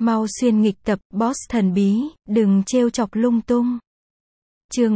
Mau xuyên nghịch tập, boss thần bí, đừng trêu chọc lung tung. Chương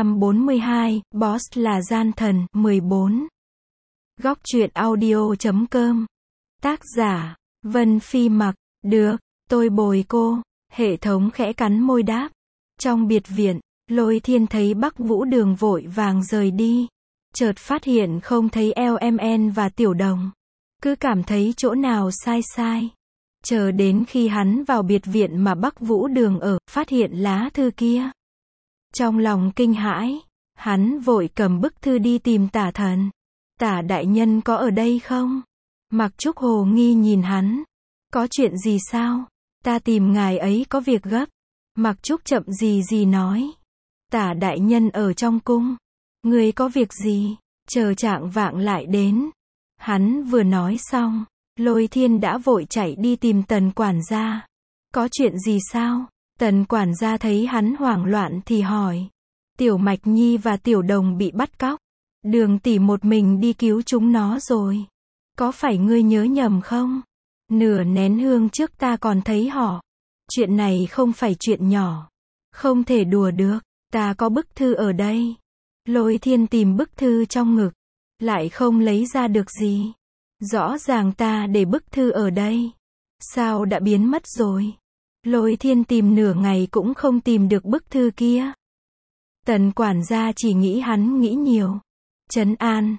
342, Boss là gian thần, 14. Góc truyện audio.com. Tác giả, Vân Phi Mặc. Được, tôi bồi cô. Hệ thống khẽ cắn môi đáp. Trong biệt viện, Lôi Thiên thấy Bắc Vũ Đường vội vàng rời đi. Chợt phát hiện không thấy LMN và Tiểu Đồng. Cứ cảm thấy chỗ nào sai sai. Chờ đến khi hắn vào biệt viện mà Bắc Vũ Đường ở, phát hiện lá thư kia. Trong lòng kinh hãi, hắn vội cầm bức thư đi tìm Tả Thần. Tả đại nhân có ở đây không? Mặc Trúc hồ nghi nhìn hắn. Có chuyện gì sao? Ta tìm ngài ấy có việc gấp. Mặc Trúc chậm gì nói. Tả đại nhân ở trong cung. Người có việc gì? Chờ trạng vạng lại đến. Hắn vừa nói xong, Lôi Thiên đã vội chạy đi tìm Tần quản gia. Có chuyện gì sao? Tần quản gia thấy hắn hoảng loạn thì hỏi. Tiểu Mạch Nhi và Tiểu Đồng bị bắt cóc. Đường tỷ một mình đi cứu chúng nó rồi. Có phải ngươi nhớ nhầm không? Nửa nén hương trước ta còn thấy họ. Chuyện này không phải chuyện nhỏ. Không thể đùa được. Ta có bức thư ở đây. Lôi Thiên tìm bức thư trong ngực. Lại không lấy ra được gì. Rõ ràng ta để bức thư ở đây. Sao đã biến mất rồi? Lôi Thiên tìm nửa ngày cũng không tìm được bức thư kia. Tần quản gia chỉ nghĩ hắn nghĩ nhiều. Trấn an,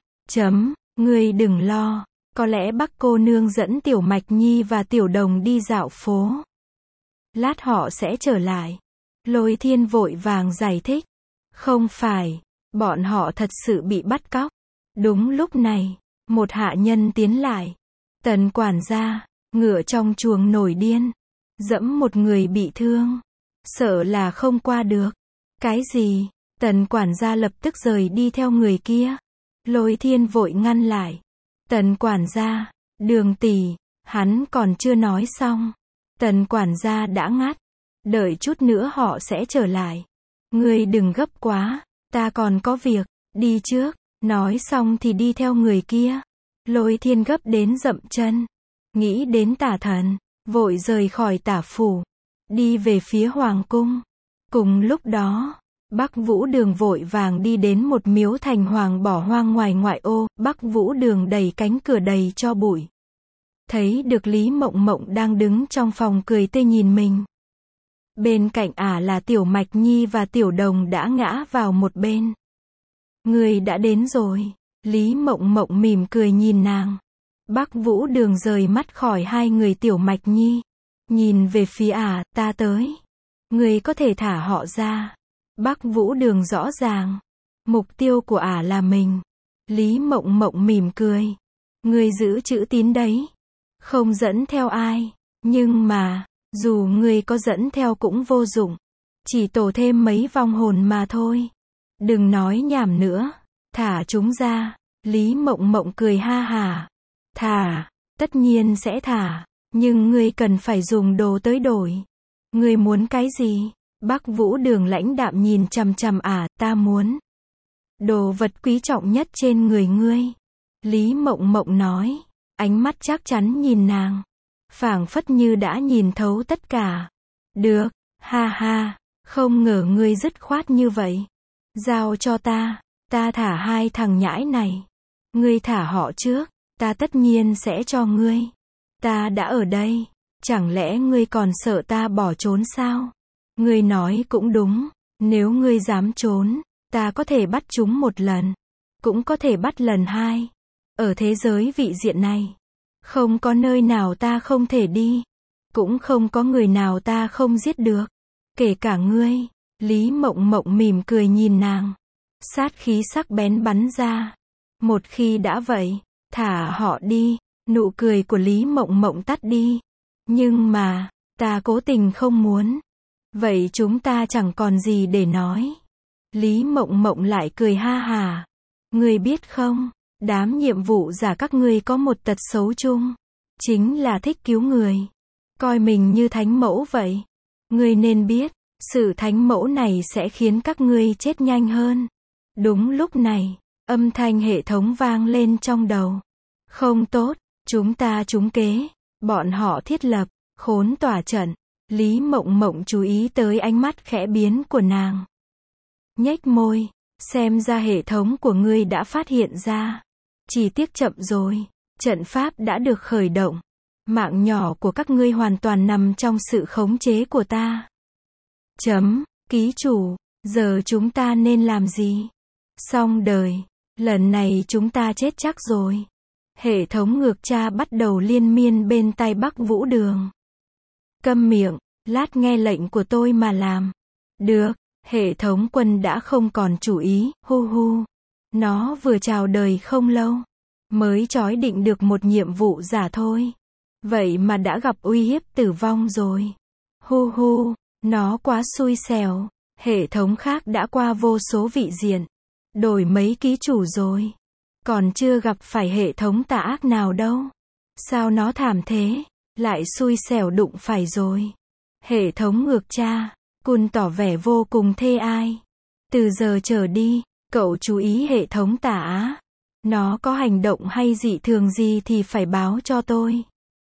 ngươi đừng lo. Có lẽ Bắc cô nương dẫn Tiểu Mạch Nhi và Tiểu Đồng đi dạo phố. Lát họ sẽ trở lại. Lôi Thiên vội vàng giải thích. Không phải, bọn họ thật sự bị bắt cóc. Đúng lúc này, một hạ nhân tiến lại. Tần quản gia, ngựa trong chuồng nổi điên. Dẫm một người bị thương. Sợ là không qua được. Cái gì? Tần quản gia lập tức rời đi theo người kia. Lôi Thiên vội ngăn lại. Tần quản gia, Đường tỷ, hắn còn chưa nói xong. Tần quản gia đã ngắt. Đợi chút nữa họ sẽ trở lại. Ngươi đừng gấp quá, ta còn có việc, đi trước. Nói xong thì đi theo người kia. Lôi Thiên gấp đến dậm chân. Nghĩ đến Tả Thần, vội rời khỏi Tả phủ. Đi về phía hoàng cung. Cùng lúc đó, Bắc Vũ Đường vội vàng đi đến một miếu thành hoàng bỏ hoang ngoài ngoại ô. Bắc Vũ Đường đẩy cánh cửa đầy cho bụi. Thấy được Lý Mộng Mộng đang đứng trong phòng cười tươi nhìn mình. Bên cạnh ả là Tiểu Mạch Nhi và Tiểu Đồng đã ngã vào một bên. Người đã đến rồi. Lý Mộng Mộng mỉm cười nhìn nàng. Bắc Vũ Đường rời mắt khỏi hai người Tiểu Mạch Nhi. Nhìn về phía ả, ta tới. Người có thể thả họ ra. Bắc Vũ Đường rõ ràng. Mục tiêu của ả là mình. Lý Mộng Mộng mỉm cười. Người giữ chữ tín đấy. Không dẫn theo ai. Nhưng mà, dù người có dẫn theo cũng vô dụng. Chỉ tổ thêm mấy vong hồn mà thôi. Đừng nói nhảm nữa. Thả chúng ra. Lý Mộng Mộng cười ha hả. Thả, tất nhiên sẽ thả. Nhưng ngươi cần phải dùng đồ tới đổi. Ngươi muốn cái gì? Bắc Vũ Đường lãnh đạm nhìn chằm chằm ả, ta muốn đồ vật quý trọng nhất trên người ngươi. Lý Mộng Mộng nói, ánh mắt chắc chắn nhìn nàng. Phảng phất như đã nhìn thấu tất cả. Được, ha ha, không ngờ ngươi dứt khoát như vậy. Giao cho ta thả hai thằng nhãi này. Ngươi thả họ trước, ta tất nhiên sẽ cho ngươi. Ta đã ở đây, chẳng lẽ ngươi còn sợ ta bỏ trốn sao? Ngươi nói cũng đúng, nếu ngươi dám trốn, ta có thể bắt chúng một lần, cũng có thể bắt lần hai. Ở thế giới vị diện này, không có nơi nào ta không thể đi, cũng không có người nào ta không giết được, kể cả ngươi. Lý Mộng Mộng mỉm cười nhìn nàng. Sát khí sắc bén bắn ra. Một khi đã vậy, thả họ đi. Nụ cười của Lý Mộng Mộng tắt đi. Nhưng mà, ta cố tình không muốn. Vậy chúng ta chẳng còn gì để nói. Lý Mộng Mộng lại cười ha hà. Ngươi biết không, đám nhiệm vụ giả các ngươi có một tật xấu chung. Chính là thích cứu người. Coi mình như thánh mẫu vậy. Ngươi nên biết, sự thánh mẫu này sẽ khiến các ngươi chết nhanh hơn. Đúng lúc này, âm thanh hệ thống vang lên trong đầu. Không tốt, chúng ta trúng kế. Bọn họ thiết lập Khốn tỏa trận. Lý Mộng Mộng chú ý tới ánh mắt khẽ biến của nàng. Nhếch môi, xem ra hệ thống của ngươi đã phát hiện ra. Chỉ tiếc chậm rồi, trận pháp đã được khởi động. Mạng nhỏ của các ngươi hoàn toàn nằm trong sự khống chế của ta. Ký chủ, giờ chúng ta nên làm gì? Xong đời, lần này chúng ta chết chắc rồi. Hệ thống ngược tra bắt đầu liên miên bên tai Bắc Vũ Đường. Câm miệng, lát nghe lệnh của tôi mà làm. Được, hệ thống quân đã không còn chủ ý, hu hu. Nó vừa chào đời không lâu, mới chói định được một nhiệm vụ giả thôi. Vậy mà đã gặp uy hiếp tử vong rồi. Hu hu, nó quá xui xẻo. Hệ thống khác đã qua vô số vị diện, đổi mấy ký chủ rồi. Còn chưa gặp phải hệ thống tà ác nào đâu. Sao nó thảm thế? Lại xui xẻo đụng phải rồi. Hệ thống ngược tra, Cun tỏ vẻ vô cùng thê ai. Từ giờ trở đi, cậu chú ý hệ thống tà ác. Nó có hành động hay dị thường gì thì phải báo cho tôi.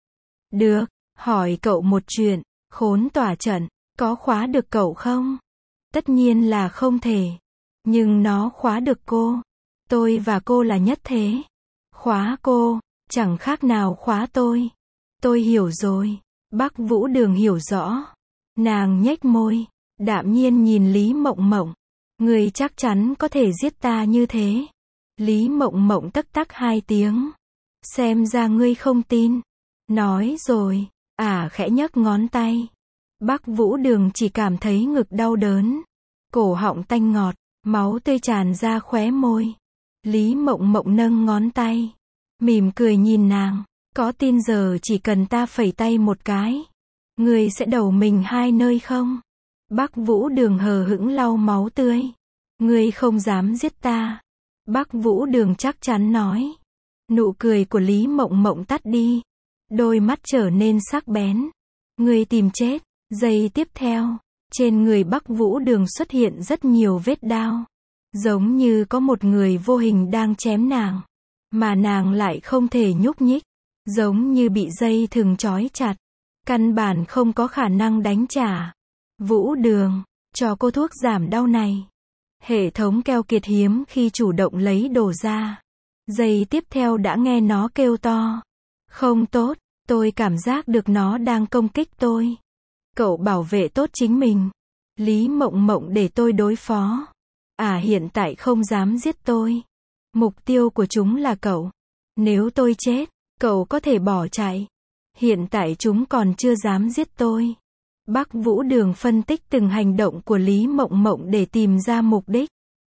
Được, hỏi cậu một chuyện, khốn tỏa trận, có khóa được cậu không? Tất nhiên là không thể. Nhưng nó khóa được cô. Tôi và cô là nhất thế. Khóa cô, chẳng khác nào khóa tôi. Tôi hiểu rồi. Bắc Vũ Đường hiểu rõ. Nàng nhếch môi, đạm nhiên nhìn Lý Mộng Mộng. Người chắc chắn có thể giết ta như thế. Lý Mộng Mộng tắc tắc 2 tiếng. Xem ra ngươi không tin. Nói rồi, khẽ nhấc ngón tay. Bắc Vũ Đường chỉ cảm thấy ngực đau đớn. Cổ họng tanh ngọt, máu tươi tràn ra khóe môi. Lý Mộng Mộng nâng ngón tay, mỉm cười nhìn nàng. Có tin giờ chỉ cần ta phẩy tay một cái, ngươi sẽ đầu mình 2 nơi không? Bắc Vũ Đường hờ hững lau máu tươi. Ngươi không dám giết ta. Bắc Vũ Đường chắc chắn nói. Nụ cười của Lý Mộng Mộng tắt đi. Đôi mắt trở nên sắc bén. Ngươi tìm chết. Giây tiếp theo, trên người Bắc Vũ Đường xuất hiện rất nhiều vết đao. Giống như có một người vô hình đang chém nàng. Mà nàng lại không thể nhúc nhích. Giống như bị dây thừng trói chặt. Căn bản không có khả năng đánh trả. Vũ Đường, cho cô thuốc giảm đau này. Hệ thống keo kiệt hiếm khi chủ động lấy đồ ra. Giây tiếp theo đã nghe nó kêu to. Không tốt, tôi cảm giác được nó đang công kích tôi. Cậu bảo vệ tốt chính mình. Lý Mộng Mộng để tôi đối phó. Hiện tại không dám giết tôi. Mục tiêu của chúng là cậu. Nếu tôi chết, cậu có thể bỏ chạy. Hiện tại chúng còn chưa dám giết tôi. Bắc Vũ Đường phân tích từng hành động của Lý Mộng Mộng để tìm ra mục đích.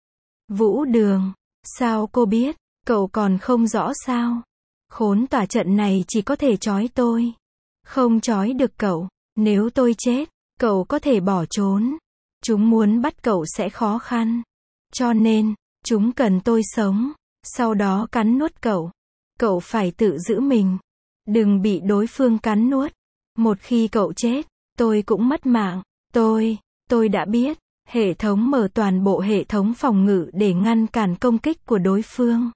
Vũ Đường, sao cô biết? Cậu còn không rõ sao? Khốn tỏa trận này chỉ có thể trói tôi. Không trói được cậu. Nếu tôi chết, cậu có thể bỏ trốn. Chúng muốn bắt cậu sẽ khó khăn. Cho nên, chúng cần tôi sống. Sau đó cắn nuốt cậu. Cậu phải tự giữ mình. Đừng bị đối phương cắn nuốt. Một khi cậu chết, tôi cũng mất mạng. Tôi đã biết. Hệ thống mở toàn bộ hệ thống phòng ngự để ngăn cản công kích của đối phương.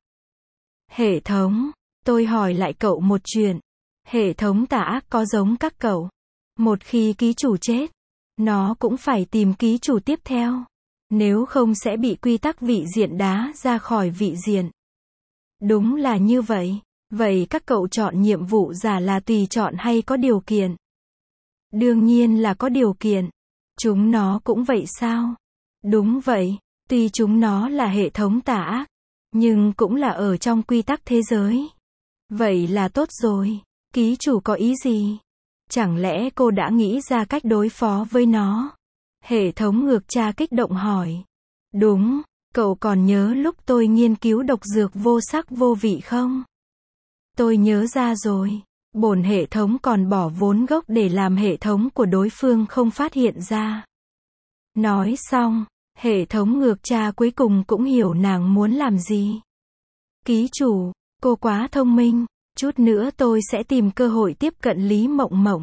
Hệ thống, tôi hỏi lại cậu một chuyện. Hệ thống tà ác có giống các cậu. Một khi ký chủ chết, nó cũng phải tìm ký chủ tiếp theo. Nếu không sẽ bị quy tắc vị diện đá ra khỏi vị diện. Đúng là như vậy. Vậy các cậu chọn nhiệm vụ giả là tùy chọn hay có điều kiện? Đương nhiên là có điều kiện. Chúng nó cũng vậy sao? Đúng vậy, tuy chúng nó là hệ thống tà ác, nhưng cũng là ở trong quy tắc thế giới. Vậy là tốt rồi. Ký chủ có ý gì? Chẳng lẽ cô đã nghĩ ra cách đối phó với nó? Hệ thống ngược tra kích động hỏi. Đúng, cậu còn nhớ lúc tôi nghiên cứu độc dược vô sắc vô vị không? Tôi nhớ ra rồi. Bổn hệ thống còn bỏ vốn gốc để làm hệ thống của đối phương không phát hiện ra. Nói xong, hệ thống ngược tra cuối cùng cũng hiểu nàng muốn làm gì. Ký chủ, cô quá thông minh. Chút nữa tôi sẽ tìm cơ hội tiếp cận Lý Mộng Mộng.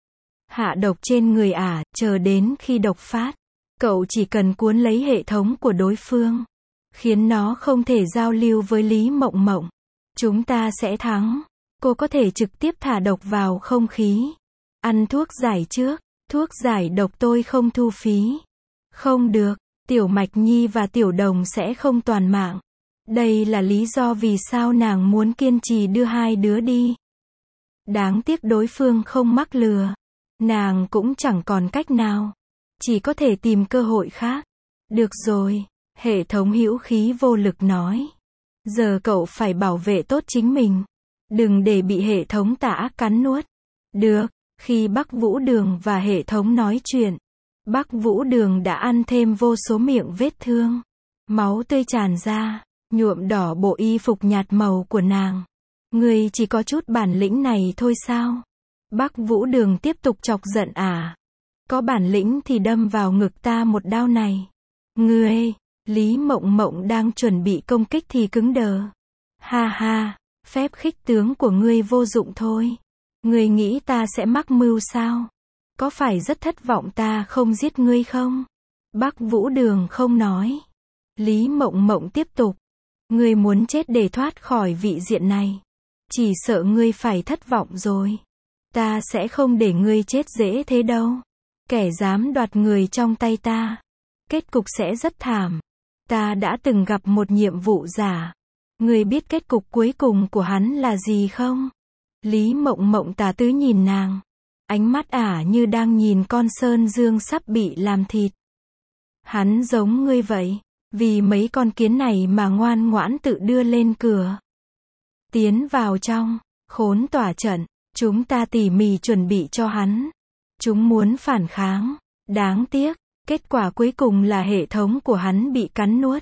Hạ độc trên người chờ đến khi độc phát. Cậu chỉ cần cuốn lấy hệ thống của đối phương. Khiến nó không thể giao lưu với Lý Mộng Mộng. Chúng ta sẽ thắng. Cô có thể trực tiếp thả độc vào không khí. Ăn thuốc giải trước. Thuốc giải độc tôi không thu phí. Không được. Tiểu Mạch Nhi và Tiểu Đồng sẽ không toàn mạng. Đây là lý do vì sao nàng muốn kiên trì đưa hai đứa đi. Đáng tiếc đối phương không mắc lừa. Nàng cũng chẳng còn cách nào. Chỉ có thể tìm cơ hội khác. Được rồi. Hệ thống hữu khí vô lực nói. Giờ cậu phải bảo vệ tốt chính mình. Đừng để bị hệ thống tà ác cắn nuốt. Được. Khi Bắc Vũ Đường và hệ thống nói chuyện, Bắc Vũ Đường đã ăn thêm vô số miệng vết thương. Máu tươi tràn ra, nhuộm đỏ bộ y phục nhạt màu của nàng. Ngươi chỉ có chút bản lĩnh này thôi sao? Bắc Vũ Đường tiếp tục chọc giận à? Có bản lĩnh thì đâm vào ngực ta một đao này. Ngươi, Lý Mộng Mộng đang chuẩn bị công kích thì cứng đờ. Ha ha, phép khích tướng của ngươi vô dụng thôi. Ngươi nghĩ ta sẽ mắc mưu sao? Có phải rất thất vọng ta không giết ngươi không? Bắc Vũ Đường không nói. Lý Mộng Mộng tiếp tục. Ngươi muốn chết để thoát khỏi vị diện này. Chỉ sợ ngươi phải thất vọng rồi. Ta sẽ không để ngươi chết dễ thế đâu. Kẻ dám đoạt người trong tay ta. Kết cục sẽ rất thảm. Ta đã từng gặp một nhiệm vụ giả. Ngươi biết kết cục cuối cùng của hắn là gì không? Lý Mộng Mộng tà tứ nhìn nàng. Ánh mắt ả như đang nhìn con sơn dương sắp bị làm thịt. Hắn giống ngươi vậy. Vì mấy con kiến này mà ngoan ngoãn tự đưa lên cửa. Tiến vào trong, khốn tỏa trận. Chúng ta tỉ mỉ chuẩn bị cho hắn. Chúng muốn phản kháng. Đáng tiếc, kết quả cuối cùng là hệ thống của hắn bị cắn nuốt.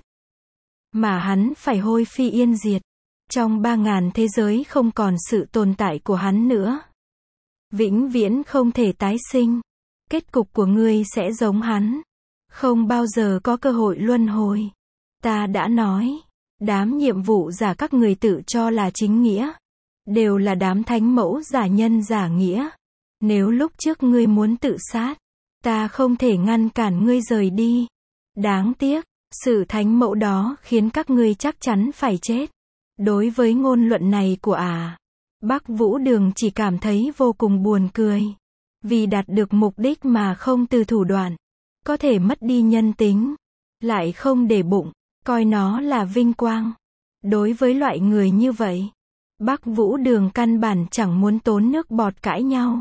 Mà hắn phải hôi phi yên diệt. Trong 3.000 thế giới không còn sự tồn tại của hắn nữa. Vĩnh viễn không thể tái sinh. Kết cục của ngươi sẽ giống hắn. Không bao giờ có cơ hội luân hồi. Ta đã nói. Đám nhiệm vụ giả các người tự cho là chính nghĩa. Đều là đám thánh mẫu giả nhân giả nghĩa. Nếu lúc trước ngươi muốn tự sát. Ta không thể ngăn cản ngươi rời đi. Đáng tiếc. Sự thánh mẫu đó khiến các ngươi chắc chắn phải chết. Đối với ngôn luận này của Bắc Vũ Đường chỉ cảm thấy vô cùng buồn cười. Vì đạt được mục đích mà không từ thủ đoạn. Có thể mất đi nhân tính. Lại không để bụng. Coi nó là vinh quang. Đối với loại người như vậy. Bắc Vũ Đường căn bản chẳng muốn tốn nước bọt cãi nhau.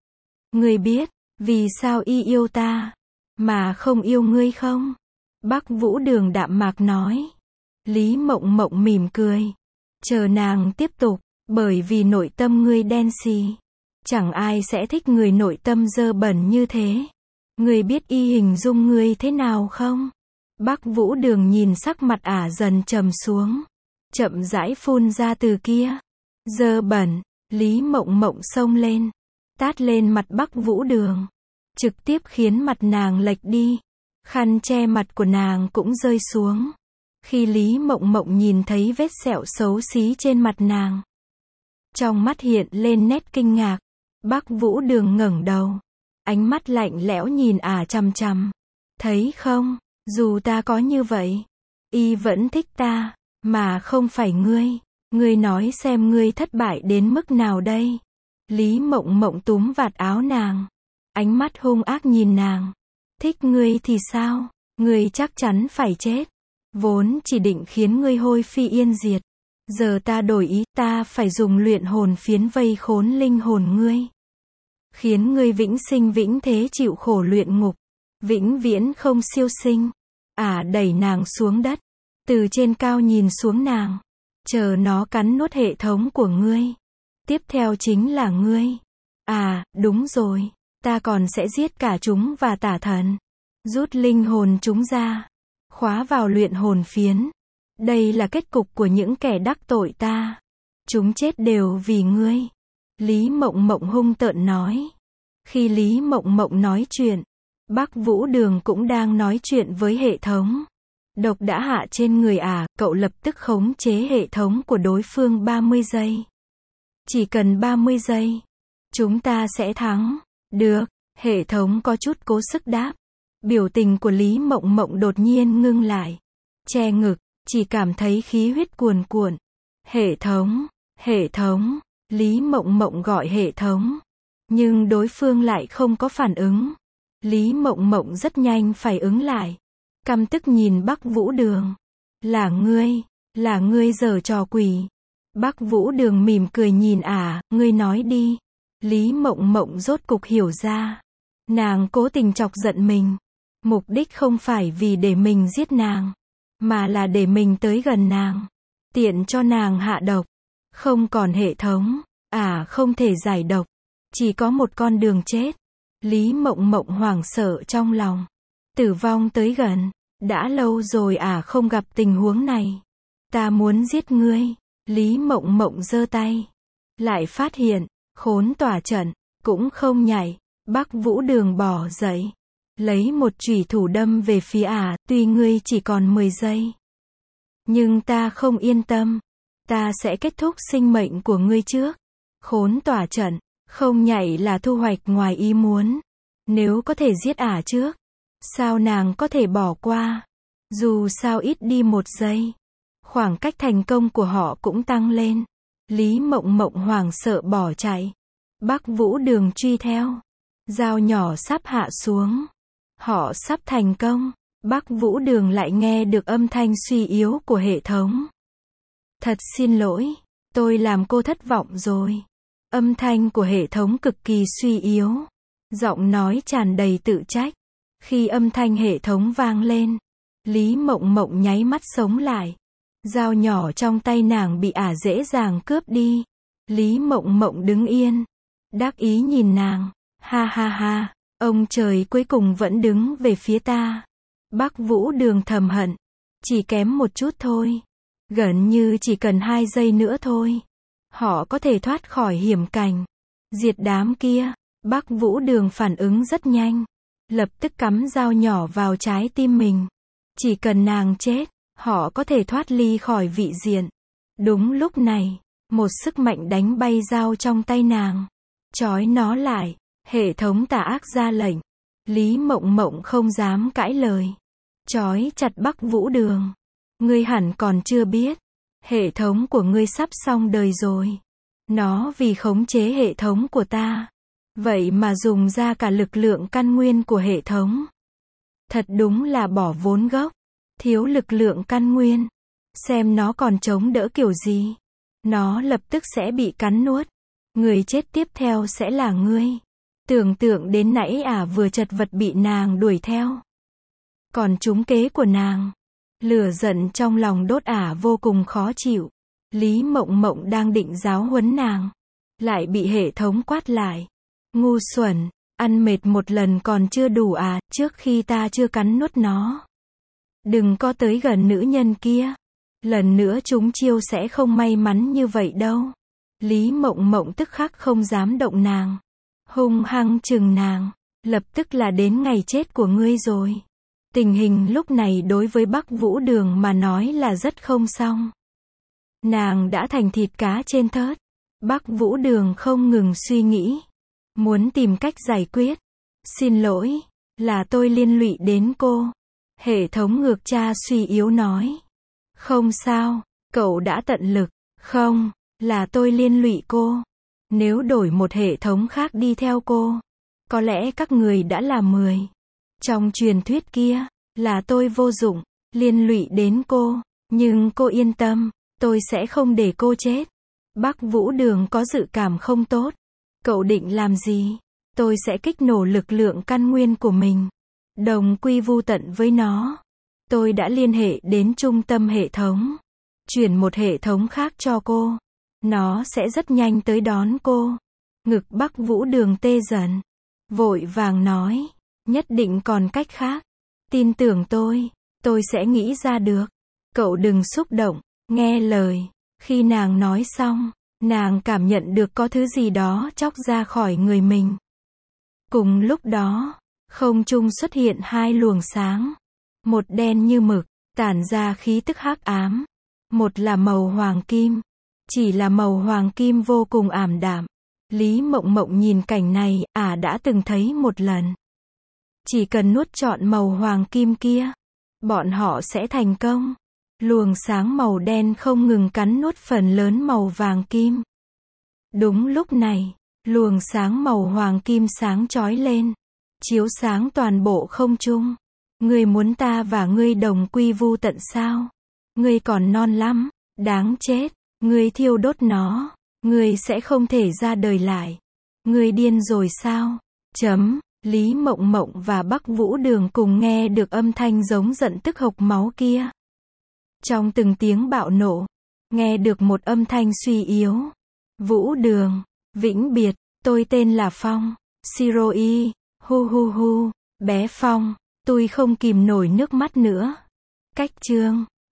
Ngươi biết. Vì sao y yêu ta. Mà không yêu ngươi không? Bắc Vũ Đường đạm mạc nói. Lý Mộng Mộng mỉm cười. Chờ nàng tiếp tục. Bởi vì nội tâm ngươi đen xì. Chẳng ai sẽ thích người nội tâm dơ bẩn như thế. Ngươi biết y hình dung ngươi thế nào không? Bắc Vũ Đường nhìn sắc mặt dần trầm xuống. Chậm rãi phun ra từ kia. Dơ bẩn. Lý Mộng Mộng xông lên. Tát lên mặt Bắc Vũ Đường. Trực tiếp khiến mặt nàng lệch đi. Khăn che mặt của nàng cũng rơi xuống. Khi Lý Mộng Mộng nhìn thấy vết sẹo xấu xí trên mặt nàng. Trong mắt hiện lên nét kinh ngạc. Bắc Vũ Đường ngẩng đầu. Ánh mắt lạnh lẽo nhìn chằm chằm. Thấy không, dù ta có như vậy, y vẫn thích ta, mà không phải ngươi. Ngươi nói xem ngươi thất bại đến mức nào đây? Lý Mộng Mộng túm vạt áo nàng. Ánh mắt hung ác nhìn nàng. Thích ngươi thì sao? Ngươi chắc chắn phải chết. Vốn chỉ định khiến ngươi hôi phi yên diệt. Giờ ta đổi ý, ta phải dùng luyện hồn phiến vây khốn linh hồn ngươi. Khiến ngươi vĩnh sinh vĩnh thế chịu khổ luyện ngục. Vĩnh viễn không siêu sinh. Đẩy nàng xuống đất. Từ trên cao nhìn xuống nàng. Chờ nó cắn nuốt hệ thống của ngươi. Tiếp theo chính là ngươi. Đúng rồi. Ta còn sẽ giết cả chúng và tả thần. Rút linh hồn chúng ra. Khóa vào luyện hồn phiến. Đây là kết cục của những kẻ đắc tội ta. Chúng chết đều vì ngươi. Lý Mộng Mộng hung tợn nói. Khi Lý Mộng Mộng nói chuyện, Bắc Vũ Đường cũng đang nói chuyện với hệ thống. Độc đã hạ trên người cậu lập tức khống chế hệ thống của đối phương 30 giây. Chỉ cần 30 giây. Chúng ta sẽ thắng. Được, hệ thống có chút cố sức đáp. Biểu tình của Lý Mộng Mộng đột nhiên ngưng lại. Che ngực, chỉ cảm thấy khí huyết cuồn cuộn. Hệ thống, Lý Mộng Mộng gọi hệ thống. Nhưng đối phương lại không có phản ứng. Lý Mộng Mộng rất nhanh phải ứng lại. Căm tức nhìn Bắc Vũ Đường. Là ngươi giở trò quỷ. Bắc Vũ Đường mỉm cười nhìn ngươi nói đi. Lý Mộng Mộng rốt cục hiểu ra. Nàng cố tình chọc giận mình. Mục đích không phải vì để mình giết nàng, mà là để mình tới gần nàng. Tiện cho nàng hạ độc. Không còn hệ thống. Không thể giải độc. Chỉ có một con đường chết. Lý Mộng Mộng hoảng sợ trong lòng. Tử vong tới gần. Đã lâu rồi không gặp tình huống này. Ta muốn giết ngươi. Lý Mộng Mộng giơ tay. Lại phát hiện, khốn tỏa trận, cũng không nhảy. Bắc Vũ Đường bỏ dậy. Lấy một chủy thủ đâm về phía tuy ngươi chỉ còn 10 giây. Nhưng ta không yên tâm. Ta sẽ kết thúc sinh mệnh của ngươi trước. Khốn tỏa trận, không nhảy là thu hoạch ngoài ý muốn. Nếu có thể giết trước, sao nàng có thể bỏ qua? Dù sao ít đi 1 giây. Khoảng cách thành công của họ cũng tăng lên. Lý Mộng Mộng hoảng sợ bỏ chạy. Bắc Vũ Đường truy theo. Dao nhỏ sắp hạ xuống. Họ sắp thành công. Bắc Vũ Đường lại nghe được âm thanh suy yếu của hệ thống. Thật xin lỗi, tôi làm cô thất vọng rồi. Âm thanh của hệ thống cực kỳ suy yếu. Giọng nói tràn đầy tự trách. Khi âm thanh hệ thống vang lên, Lý Mộng Mộng nháy mắt sống lại. Dao nhỏ trong tay nàng bị dễ dàng cướp đi. Lý Mộng Mộng đứng yên, đắc ý nhìn nàng. Ha ha ha, ông trời cuối cùng vẫn đứng về phía ta. Bắc Vũ Đường thầm hận. Chỉ kém một chút thôi. Gần như chỉ cần 2 giây nữa thôi. Họ có thể thoát khỏi hiểm cảnh. Diệt đám kia. Bắc Vũ Đường phản ứng rất nhanh. Lập tức cắm dao nhỏ vào trái tim mình. Chỉ cần nàng chết, họ có thể thoát ly khỏi vị diện. Đúng lúc này, một sức mạnh đánh bay dao trong tay nàng. Trói nó lại. Hệ thống tà ác ra lệnh. Lý Mộng Mộng không dám cãi lời. Trói chặt Bắc Vũ Đường. Ngươi hẳn còn chưa biết. Hệ thống của ngươi sắp xong đời rồi. Nó vì khống chế hệ thống của ta. Vậy mà dùng ra cả lực lượng căn nguyên của hệ thống. Thật đúng là bỏ vốn gốc. Thiếu lực lượng căn nguyên. Xem nó còn chống đỡ kiểu gì. Nó lập tức sẽ bị cắn nuốt. Người chết tiếp theo sẽ là ngươi. Tưởng tượng đến nãy vừa chật vật bị nàng đuổi theo. Còn trúng kế của nàng. Lửa giận trong lòng đốt vô cùng khó chịu. Lý Mộng Mộng đang định giáo huấn nàng. Lại bị hệ thống quát lại. Ngu xuẩn, ăn mệt một lần còn chưa đủ trước khi ta chưa cắn nuốt nó. Đừng có tới gần nữ nhân kia. Lần nữa chúng chiêu sẽ không may mắn như vậy đâu. Lý Mộng Mộng tức khắc không dám động nàng. Hung hăng chừng nàng. Lập tức là đến ngày chết của ngươi rồi. Tình hình lúc này đối với Bắc Vũ Đường mà nói là rất không xong. Nàng đã thành thịt cá trên thớt. Bắc Vũ Đường không ngừng suy nghĩ. Muốn tìm cách giải quyết. Xin lỗi, là tôi liên lụy đến cô. Hệ thống ngược tra suy yếu nói. Không sao, cậu đã tận lực. Không, là tôi liên lụy cô. Nếu đổi một hệ thống khác đi theo cô, có lẽ các người đã là 10. Trong truyền thuyết kia, là tôi vô dụng, liên lụy đến cô. Nhưng cô yên tâm, tôi sẽ không để cô chết. Bắc Vũ Đường có dự cảm không tốt. Cậu định làm gì? Tôi sẽ kích nổ lực lượng căn nguyên của mình. Đồng quy vu tận với nó. Tôi đã liên hệ đến trung tâm hệ thống. Chuyển một hệ thống khác cho cô. Nó sẽ rất nhanh tới đón cô. Ngực Bắc Vũ Đường tê dần. Vội vàng nói. Nhất định còn cách khác. Tin tưởng tôi sẽ nghĩ ra được. Cậu đừng xúc động, nghe lời. Khi nàng nói xong, nàng cảm nhận được có thứ gì đó chóc ra khỏi người mình. Cùng lúc đó, không trung xuất hiện 2 luồng sáng. Một đen như mực, tản ra khí tức hắc ám. Một là màu hoàng kim. Chỉ là màu hoàng kim vô cùng ảm đạm. Lý Mộng Mộng nhìn cảnh này, đã từng thấy một lần. Chỉ cần nuốt trọn màu hoàng kim kia, bọn họ sẽ thành công. Luồng sáng màu đen không ngừng cắn nuốt phần lớn màu vàng kim. Đúng lúc này, Luồng sáng màu hoàng kim sáng chói lên, chiếu sáng toàn bộ không trung. Ngươi muốn ta và ngươi đồng quy vu tận sao? Ngươi còn non lắm, đáng chết, ngươi thiêu đốt nó, ngươi sẽ không thể ra đời lại. Ngươi điên rồi sao? Lý Mộng Mộng và Bắc Vũ Đường cùng nghe được âm thanh giống giận tức hộc máu kia. Trong từng tiếng bạo nộ, nghe được một âm thanh suy yếu. Vũ Đường, vĩnh biệt, tôi tên là Phong, Shiroi, hu hu hu, bé Phong, tôi không kìm nổi nước mắt nữa. Cách chương